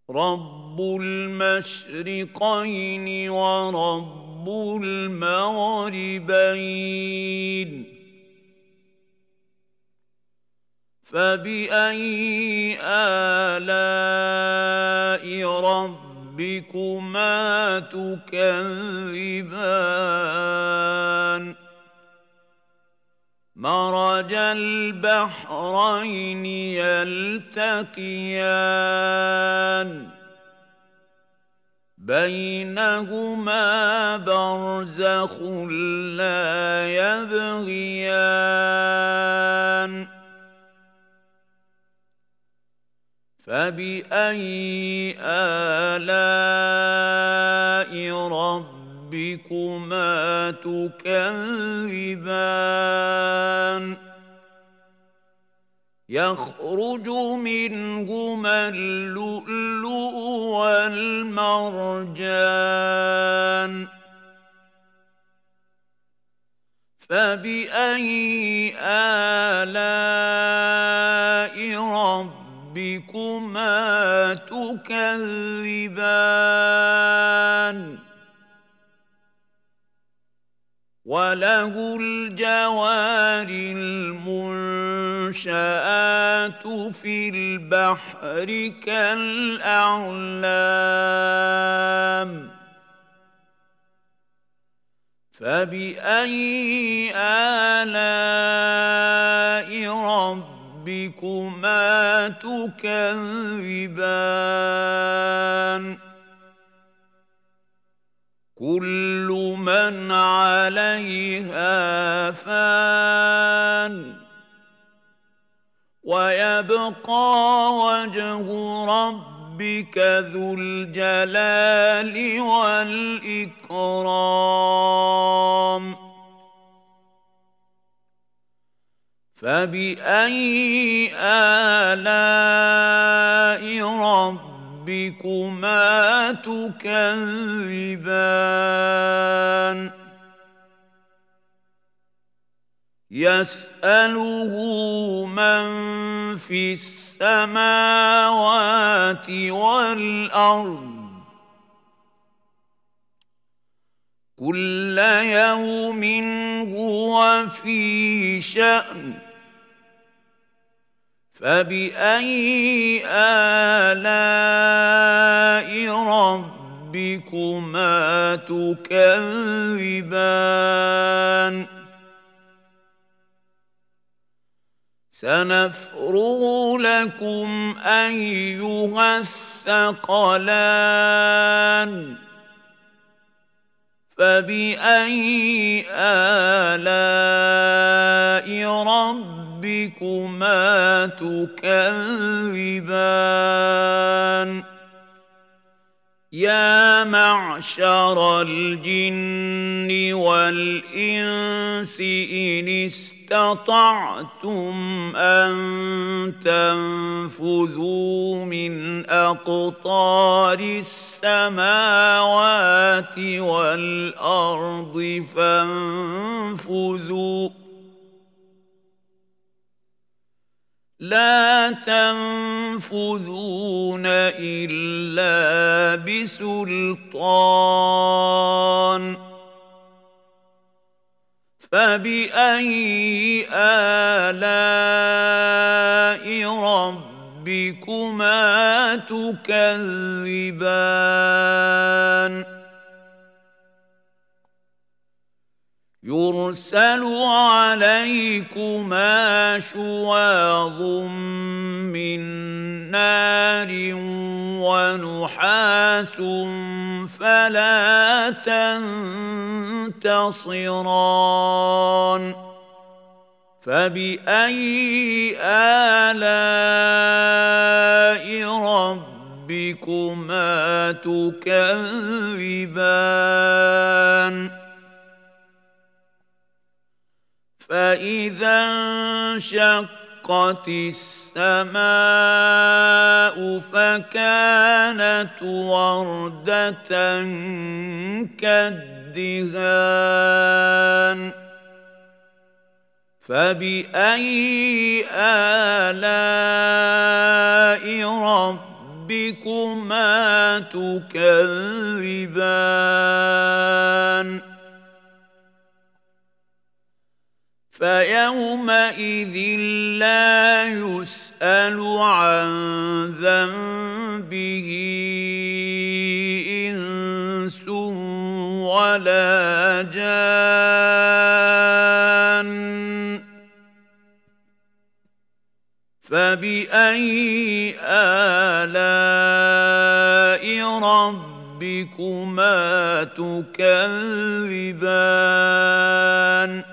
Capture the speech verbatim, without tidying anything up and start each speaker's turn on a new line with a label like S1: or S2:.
S1: رب المشرقين ورب المغربين فبأي آلاء ربكما تكذبان مرج البحرين يلتقيان بينهما برزخ لا يبغيان فبأي آلاء ربكما تكذبان يخرج منهما اللؤلؤ والمرجان فبأي آلاء ربكما تكذبان وله الجوار المنشآت في البحر كالأعلام فبأي آلاء ربكما تكذبان كل من عليها فان ويبقى وجه ربك ذو الجلال والإكرام فبأي آلاء ربكما تكذبان يسأله من في السماوات والأرض كل يوم هو في شأن فبأي آلاء ربكما تكذبان سنفرغ لكم أيها الثقلان فبأي آلاء ربكما تكذبان يا معشر الجن والإنس إن استطعتم أن تنفذوا من أقطار السماوات والأرض فانفذوا لا تنفذون إلا بسلطان فبأي آلاء ربكما تكذبان يرسل عليكما شواظ من نار ونحاس فلا تنتصران فبأي آلاء ربكما تكذبان فإذا انشقت السماء فكانت وردة كالدهان فبأي آلاء ربكما تكذبان فيومئذ لا يسأل عن ذنبه إنس ولا جان فبأي آلاء ربكما تكذبان